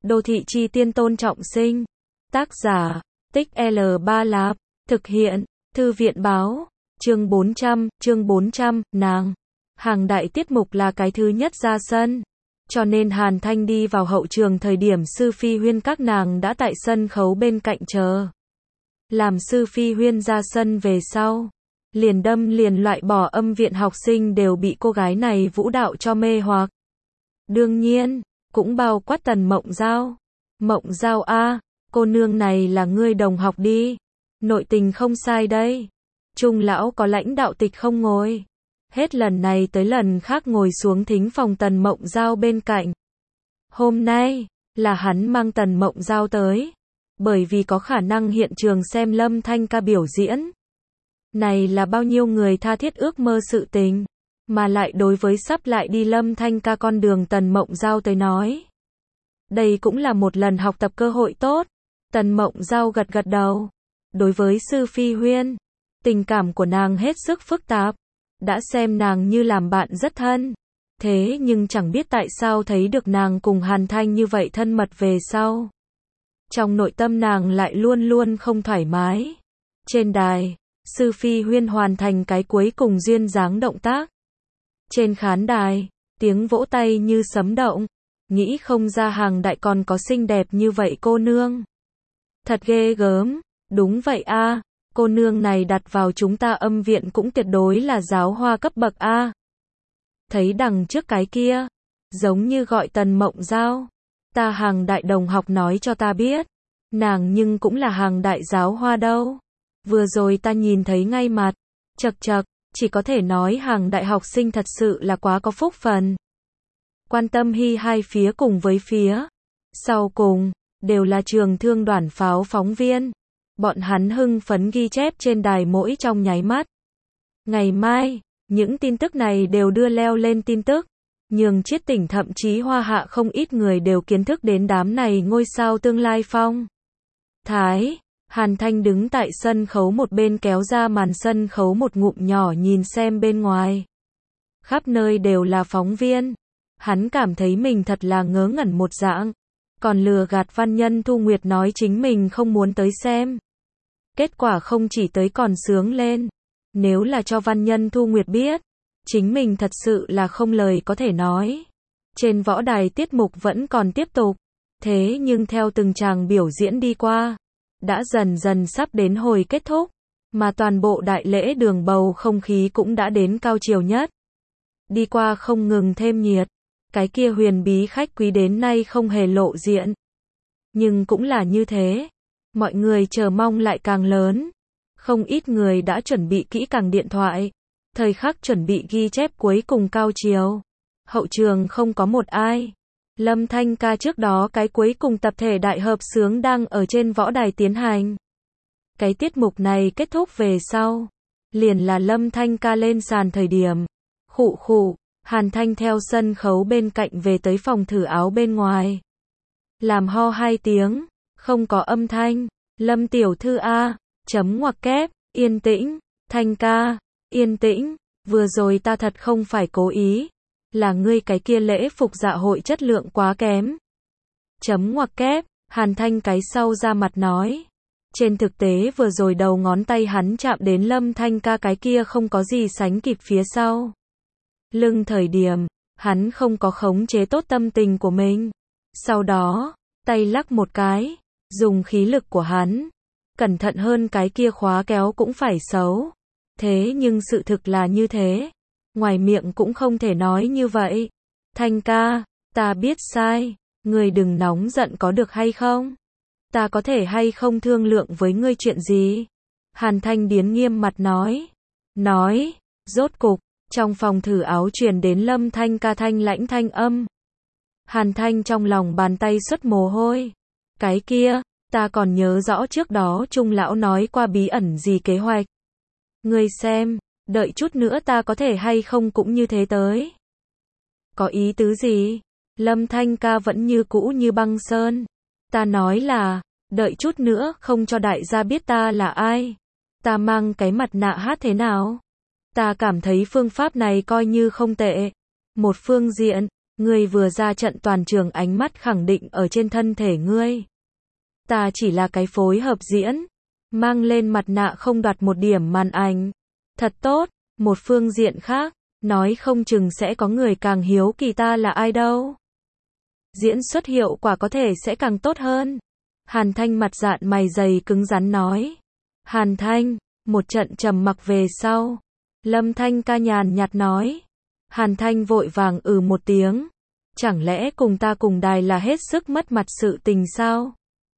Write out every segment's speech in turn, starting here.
Đô thị chi tiên Tôn Trọng Sinh. Tác giả, Tích L3 Lạp. Thực hiện, Thư viện báo. Chương 400, nàng. Hàng đại tiết mục là cái thứ nhất ra sân. Cho nên Hàn Thanh đi vào hậu trường thời điểm Sư Phi Huyên các nàng đã tại sân khấu bên cạnh chờ. Làm Sư Phi Huyên ra sân về sau, liền đâm liền loại bỏ âm viện học sinh đều bị cô gái này vũ đạo cho mê hoặc. Đương nhiên, cũng bao quát Tần Mộng Giao. Mộng Giao a, cô nương này là ngươi đồng học đi. Nội tình không sai đây. Trung lão có lãnh đạo tịch không ngồi. Hết lần này tới lần khác ngồi xuống thính phòng Tần Mộng Giao bên cạnh. Hôm nay, là hắn mang Tần Mộng Giao tới. Bởi vì có khả năng hiện trường xem Lâm Thanh ca biểu diễn. Này là bao nhiêu người tha thiết ước mơ sự tình. Mà lại đối với sắp lại đi Lâm Thanh ca con đường Tần Mộng Giao tới nói. Đây cũng là một lần học tập cơ hội tốt. Tần Mộng Giao gật gật đầu. Đối với Sư Phi Huyên, tình cảm của nàng hết sức phức tạp. Đã xem nàng như làm bạn rất thân. Thế nhưng chẳng biết tại sao thấy được nàng cùng Hàn Thanh như vậy thân mật về sau. Trong nội tâm nàng lại luôn luôn không thoải mái. Trên đài, Sư Phi Huyên hoàn thành cái cuối cùng duyên dáng động tác. Trên khán đài, tiếng vỗ tay như sấm động. Nghĩ không ra Hàng đại còn có xinh đẹp như vậy cô nương. Thật ghê gớm, đúng vậy a, cô nương này đặt vào chúng ta âm viện cũng tuyệt đối là giáo hoa cấp bậc a. Thấy đằng trước cái kia, giống như gọi Tần Mộng Giao. Ta Hàng đại đồng học nói cho ta biết, nàng nhưng cũng là Hàng đại giáo hoa đâu. Vừa rồi ta nhìn thấy ngay mặt, chật chật, chỉ có thể nói Hàng đại học sinh thật sự là quá có phúc phần. Quan Tâm Hy hai phía cùng với phía sau cùng, đều là trường thương đoàn pháo phóng viên. Bọn hắn hưng phấn ghi chép trên đài mỗi trong nháy mắt. Ngày mai, những tin tức này đều đưa leo lên tin tức. Nhường Chiết Tỉnh thậm chí Hoa Hạ không ít người đều kiến thức đến đám này ngôi sao tương lai phong. Thái, Hàn Thanh đứng tại sân khấu một bên kéo ra màn sân khấu một ngụm nhỏ nhìn xem bên ngoài. Khắp nơi đều là phóng viên. Hắn cảm thấy mình thật là ngớ ngẩn một dạng. Còn lừa gạt Văn Nhân Thu Nguyệt nói chính mình không muốn tới xem. Kết quả không chỉ tới còn sướng lên. Nếu là cho Văn Nhân Thu Nguyệt biết, chính mình thật sự là không lời có thể nói. Trên võ đài tiết mục vẫn còn tiếp tục. Thế nhưng theo từng tràng biểu diễn đi qua, đã dần dần sắp đến hồi kết thúc. Mà toàn bộ đại lễ đường bầu không khí cũng đã đến cao chiều nhất. Đi qua không ngừng thêm nhiệt. Cái kia huyền bí khách quý đến nay không hề lộ diện. Nhưng cũng là như thế. Mọi người chờ mong lại càng lớn. Không ít người đã chuẩn bị kỹ càng điện thoại. Thời khắc chuẩn bị ghi chép cuối cùng cao chiều. Hậu trường không có một ai. Lâm Thanh ca trước đó cái cuối cùng tập thể đại hợp xướng đang ở trên võ đài tiến hành. Cái tiết mục này kết thúc về sau. Liền là Lâm Thanh ca lên sàn thời điểm. Khụ khụ. Hàn Thanh theo sân khấu bên cạnh về tới phòng thử áo bên ngoài. Làm ho hai tiếng, không có âm thanh. Lâm tiểu thư a, chấm ngoặc kép, yên tĩnh. Thanh ca, yên tĩnh. Vừa rồi ta thật không phải cố ý. Là ngươi cái kia lễ phục dạ hội chất lượng quá kém. Chấm ngoặc kép, Hàn Thanh cái sau ra mặt nói. Trên thực tế vừa rồi đầu ngón tay hắn chạm đến Lâm Thanh ca cái kia không có gì sánh kịp phía sau. Lưng thời điểm, hắn không có khống chế tốt tâm tình của mình. Sau đó, tay lắc một cái, dùng khí lực của hắn. Cẩn thận hơn cái kia khóa kéo cũng phải xấu. Thế nhưng sự thực là như thế. Ngoài miệng cũng không thể nói như vậy. Thanh ca, ta biết sai. Ngươi đừng nóng giận có được hay không? Ta có thể hay không thương lượng với ngươi chuyện gì? Hàn Thanh điến nghiêm mặt nói. Rốt cục. Trong phòng thử áo truyền đến Lâm Thanh ca thanh lãnh thanh âm. Hàn Thanh trong lòng bàn tay xuất mồ hôi. Cái kia, ta còn nhớ rõ trước đó Trung lão nói qua bí ẩn gì kế hoạch. Ngươi xem, đợi chút nữa ta có thể hay không cũng như thế tới. Có ý tứ gì? Lâm Thanh ca vẫn như cũ như băng sơn. Ta nói là, đợi chút nữa không cho đại gia biết ta là ai. Ta mang cái mặt nạ hát thế nào? Ta cảm thấy phương pháp này coi như không tệ. Một phương diện, Ngươi vừa ra trận toàn trường ánh mắt khẳng định ở trên thân thể ngươi. Ta chỉ là cái phối hợp diễn, mang lên mặt nạ không đoạt một điểm màn ảnh. Thật tốt, một phương diện khác, nói không chừng sẽ có người càng hiếu kỳ ta là ai đâu. Diễn xuất hiệu quả có thể sẽ càng tốt hơn. Hàn Thanh mặt dạn mày dày cứng rắn nói. Hàn Thanh, một trận trầm mặc về sau. Lâm Thanh ca nhàn nhạt nói. Hàn Thanh vội vàng một tiếng. Chẳng lẽ cùng ta cùng đài là hết sức mất mặt sự tình sao?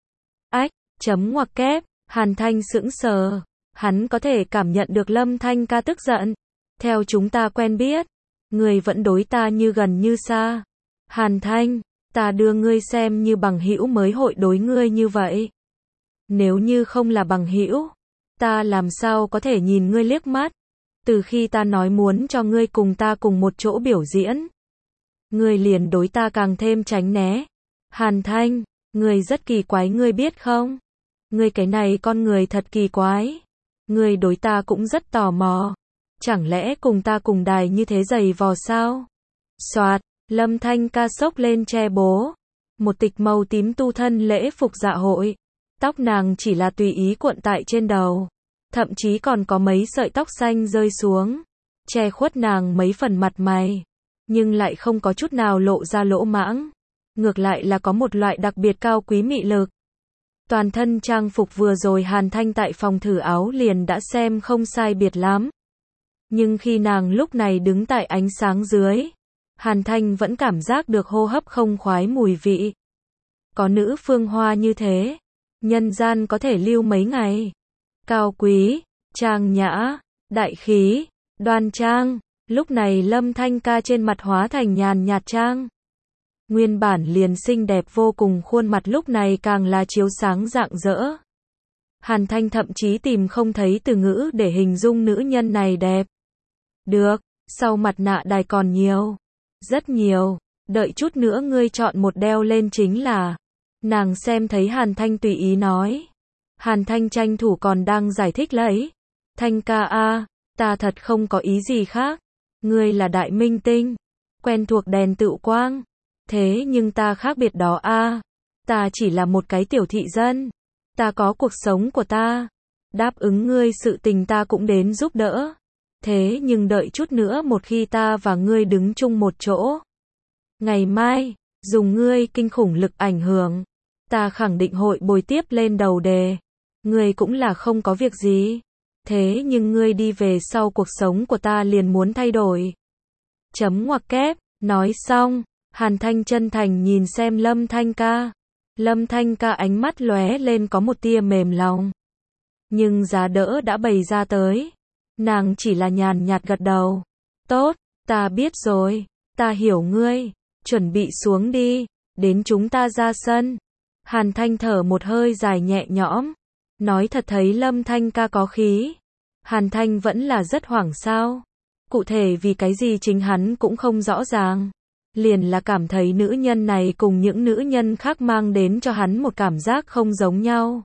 Ách, chấm ngoặc kép, Hàn Thanh sững sờ. Hắn có thể cảm nhận được Lâm Thanh ca tức giận. Theo chúng ta quen biết, người vẫn đối ta như gần như xa. Hàn Thanh, ta đưa ngươi xem như bằng hữu mới hội đối ngươi như vậy. Nếu như không là bằng hữu, ta làm sao có thể nhìn ngươi liếc mắt. Từ khi ta nói muốn cho ngươi cùng ta cùng một chỗ biểu diễn, ngươi liền đối ta càng thêm tránh né. Hàn Thanh, ngươi rất kỳ quái ngươi biết không? Ngươi cái này con người thật kỳ quái. Ngươi đối ta cũng rất tò mò. Chẳng lẽ cùng ta cùng đài như thế giày vò sao? Soạt, Lâm Thanh ca xốc lên che bố. Một tịch màu tím tu thân lễ phục dạ hội. Tóc nàng chỉ là tùy ý cuộn tại trên đầu. Thậm chí còn có mấy sợi tóc xanh rơi xuống. Che khuất nàng mấy phần mặt mày. Nhưng lại không có chút nào lộ ra lỗ mãng. Ngược lại là có một loại đặc biệt cao quý mị lực. Toàn thân trang phục vừa rồi Hàn Thanh tại phòng thử áo liền đã xem không sai biệt lắm. Nhưng khi nàng lúc này đứng tại ánh sáng dưới, Hàn Thanh vẫn cảm giác được hô hấp không khoái mùi vị. Có nữ phương hoa như thế, nhân gian có thể lưu mấy ngày. Cao quý, trang nhã, đại khí, đoan trang, lúc này Lâm Thanh ca trên mặt hóa thành nhàn nhạt trang. Nguyên bản liền xinh đẹp vô cùng khuôn mặt lúc này càng là chiếu sáng rạng rỡ. Hàn Thanh thậm chí tìm không thấy từ ngữ để hình dung nữ nhân này đẹp. Được, sau mặt nạ đài còn nhiều. Rất nhiều, đợi chút nữa ngươi chọn một đeo lên chính là. Nàng xem thấy Hàn Thanh tùy ý nói. Hàn Thanh tranh thủ còn đang giải thích lấy. Thanh ca a, ta thật không có ý gì khác. Ngươi là đại minh tinh, quen thuộc đèn tựu quang. Thế nhưng ta khác biệt đó a. Ta chỉ là một cái tiểu thị dân. Ta có cuộc sống của ta. Đáp ứng ngươi sự tình ta cũng đến giúp đỡ. Thế nhưng đợi chút nữa một khi ta và ngươi đứng chung một chỗ. Ngày mai, dùng ngươi kinh khủng lực ảnh hưởng. Ta khẳng định hội bồi tiếp lên đầu đề. Ngươi cũng là không có việc gì. Thế nhưng ngươi đi về sau cuộc sống của ta liền muốn thay đổi. Chấm ngoặc kép, nói xong. Hàn Thanh chân thành nhìn xem Lâm Thanh ca. Lâm Thanh ca ánh mắt lóe lên có một tia mềm lòng. Nhưng giá đỡ đã bày ra tới. Nàng chỉ là nhàn nhạt gật đầu. Tốt, ta biết rồi. Ta hiểu ngươi. Chuẩn bị xuống đi. Đến chúng ta ra sân. Hàn Thanh thở một hơi dài nhẹ nhõm. Nói thật thấy Lâm Thanh ca có khí. Hàn Thanh vẫn là rất hoảng sao. Cụ thể vì cái gì chính hắn cũng không rõ ràng. Liền là cảm thấy nữ nhân này cùng những nữ nhân khác mang đến cho hắn một cảm giác không giống nhau.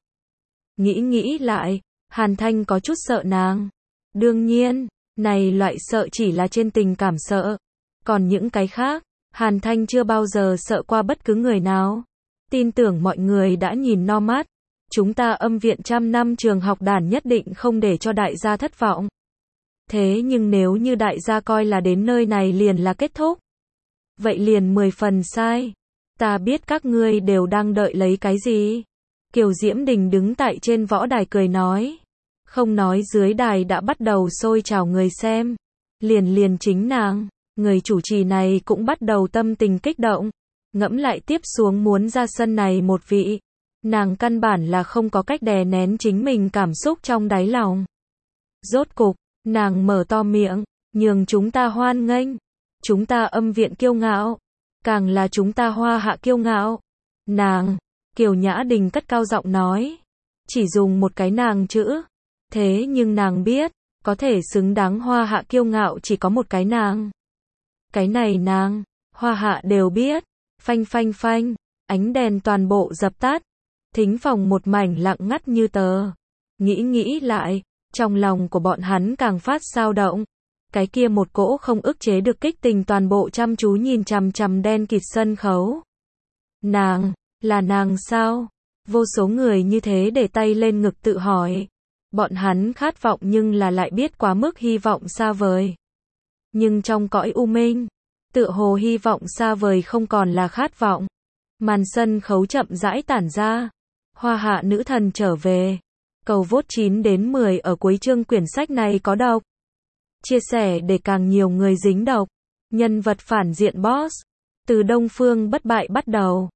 Nghĩ lại, Hàn Thanh có chút sợ nàng. Đương nhiên, này loại sợ chỉ là trên tình cảm sợ. Còn những cái khác, Hàn Thanh chưa bao giờ sợ qua bất cứ người nào. Tin tưởng mọi người đã nhìn no mắt. Chúng ta âm viện 100 năm trường học đàn nhất định không để cho đại gia thất vọng. Thế nhưng nếu như đại gia coi là đến nơi này liền là kết thúc. Vậy liền 10 phần sai. Ta biết các ngươi đều đang đợi lấy cái gì. Kiều Diễm Đình đứng tại trên võ đài cười nói. Không nói dưới đài đã bắt đầu sôi trào người xem. Liền chính nàng, người chủ trì này cũng bắt đầu tâm tình kích động. Ngẫm lại tiếp xuống muốn ra sân này một vị. Nàng căn bản là không có cách đè nén chính mình cảm xúc trong đáy lòng. Rốt cục, nàng mở to miệng, nhường chúng ta hoan nghênh. Chúng ta âm viện kiêu ngạo. Càng là chúng ta Hoa Hạ kiêu ngạo. Nàng, Kiều Nhã Đình cất cao giọng nói. Chỉ dùng một cái nàng chữ. Thế nhưng nàng biết, có thể xứng đáng Hoa Hạ kiêu ngạo chỉ có một cái nàng. Cái này nàng, Hoa Hạ đều biết. Phanh phanh phanh, ánh đèn toàn bộ dập tắt. Thính phòng một mảnh lặng ngắt như tờ. Nghĩ lại, trong lòng của bọn hắn càng phát xao động. cái kia một cỗ không ức chế được kích tình toàn bộ chăm chú nhìn chằm chằm đen kịt sân khấu. Nàng, là nàng sao? Vô số người như thế để tay lên ngực tự hỏi. Bọn hắn khát vọng nhưng là lại biết quá mức hy vọng xa vời. Nhưng trong cõi u minh, tựa hồ hy vọng xa vời không còn là khát vọng. Màn sân khấu chậm rãi tản ra. Hoa hạ nữ thần trở về. Cầu vote 9 đến 10 ở cuối chương quyển sách này có đọc. Chia sẻ để càng nhiều người dính đọc. Nhân vật phản diện boss. Từ Đông Phương bất bại bắt đầu.